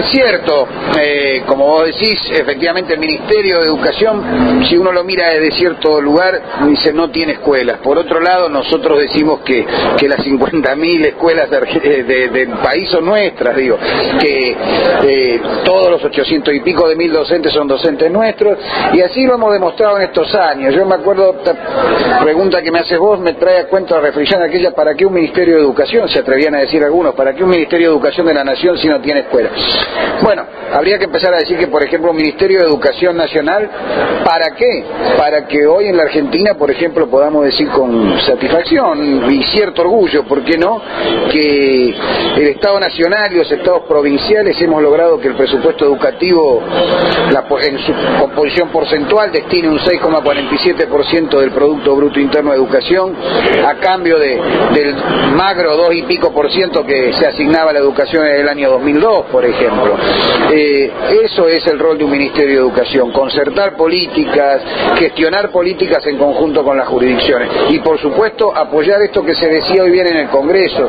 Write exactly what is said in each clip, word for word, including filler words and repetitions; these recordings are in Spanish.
Es cierto, eh, como vos decís, efectivamente el Ministerio de Educación, si uno lo mira desde cierto lugar, dice no tiene escuelas. Por otro lado, nosotros decimos que, que las cincuenta mil escuelas de, de, del país son nuestras, digo, que eh, todos los ochocientos y pico de mil docentes son docentes nuestros, y así lo hemos demostrado en estos años. Yo me acuerdo, esta pregunta que me haces vos me trae a cuenta la reflexión aquella: ¿para qué un Ministerio de Educación? Se atrevían a decir algunos, ¿para qué un Ministerio de Educación de la Nación si no tiene escuela? Bueno, habría que empezar a decir que, por ejemplo, un Ministerio de Educación Nacional, ¿para qué? Para que hoy en la Argentina, por ejemplo, podamos decir con satisfacción y cierto orgullo, ¿por qué no?, que el Estado Nacional y los Estados provinciales hemos logrado que el presupuesto educativo, la, en su composición porcentual, destine un seis coma cuarenta y siete por ciento del Producto Bruto Interno de Educación, a cambio de, del magro dos y pico por ciento que se asignaba a la educación en el año dos mil dos, por ejemplo. Eh, eso es el rol de un Ministerio de Educación: concertar políticas, gestionar políticas en conjunto con las jurisdicciones y, por supuesto, apoyar esto que se decía hoy bien en el Congreso.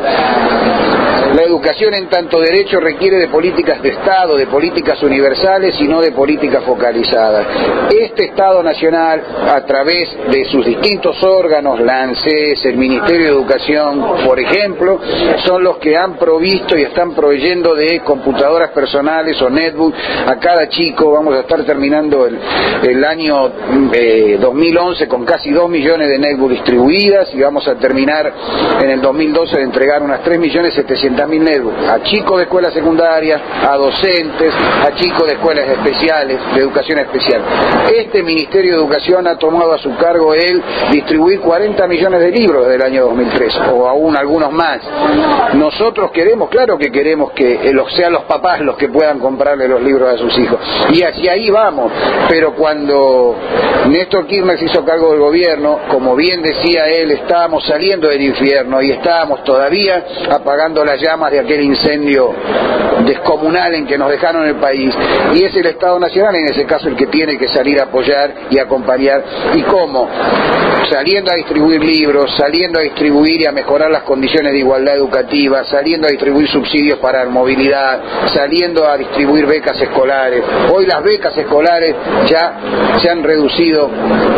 La educación en tanto derecho requiere de políticas de Estado, de políticas universales y no de políticas focalizadas. Este Estado Nacional, a través de sus distintos órganos, la ANSES, el Ministerio de Educación, por ejemplo, son los que han provisto y están proveyendo de computadoras personales o netbook a cada chico. Vamos a estar terminando el, el año eh, dos mil once con casi dos millones de netbook distribuidas, y vamos a terminar en el dos mil doce de entregar unas tres millones setecientos mil netbook a chicos de escuelas secundarias, a docentes, a chicos de escuelas especiales, de educación especial. Este Ministerio de Educación ha tomado a su cargo el distribuir cuarenta millones de libros desde el año dos mil tres, o aún algunos más. Nosotros queremos, claro que queremos que los, sean los papás los que puedan comprarle los libros a sus hijos, y hacia ahí vamos. Pero cuando Néstor Kirchner se hizo cargo del gobierno, como bien decía él, estábamos saliendo del infierno y estábamos todavía apagando las llamas de aquel incendio descomunal en que nos dejaron el país, y es el Estado Nacional en ese caso el que tiene que salir a apoyar y acompañar. ¿Y cómo? Saliendo a distribuir libros, saliendo a distribuir y a mejorar las condiciones de igualdad educativa, saliendo a distribuir subsidios para la movilidad, saliendo a distribuir becas escolares. Hoy las becas escolares ya se han reducido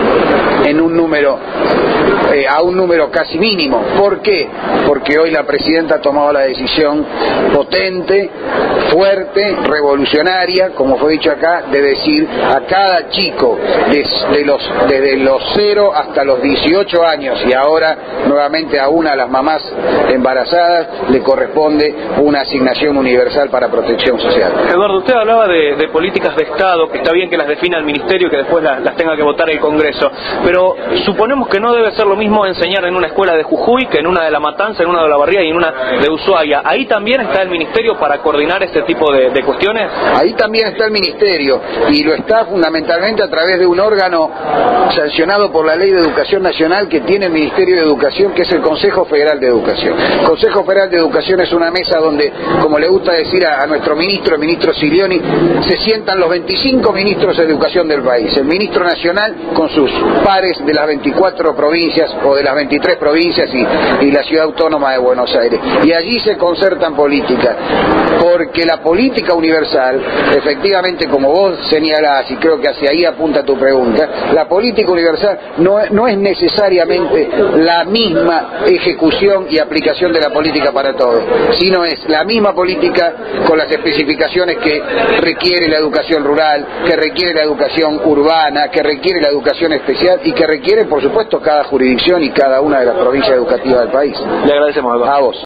en un número eh, a un número casi mínimo. ¿Por qué? Porque hoy la presidenta ha tomado la decisión potente, fuerte, revolucionaria, como fue dicho acá, de decir a cada chico de, de los, desde los cero hasta los dieciocho años, y ahora nuevamente a una a las mamás embarazadas, le corresponde una asignación universal para protección social. Eduardo, usted hablaba de, de políticas de Estado, que está bien que las defina el Ministerio y que después las, las tenga que votar el Congreso, pero suponemos que no debe ser lo mismo enseñar en una escuela de Jujuy que en una de La Matanza, en una de La Barría y en una de Ushuaia. ¿Ahí también está el Ministerio para coordinar este tipo de, de cuestiones? Ahí también está el Ministerio, y lo está fundamentalmente a través de un órgano sancionado por la Ley de Educación Nacional que tiene el Ministerio de Educación, que es el Consejo Federal de Educación. El Consejo Federal de Educación es una mesa donde, como le gusta decir a, a nuestro ministro, el ministro Silioni, se sientan los veinticinco ministros de educación del país, el ministro nacional con sus pares de las veinticuatro provincias o de las veintitrés provincias y, y la ciudad autónoma de Buenos Aires, y allí se concertan políticas, porque la política universal, efectivamente, como vos señalás, y creo que hacia ahí apunta tu pregunta, la política universal no, no es necesariamente la misma ejecución y aplicación de la política para todos, sino es la misma política con las especificaciones que requiere la educación rural, que requiere la educación urbana, que requiere la educación especial y que requiere, por supuesto, cada jurisdicción y cada una de las provincias educativas del país. Le agradecemos, Eduardo. A vos.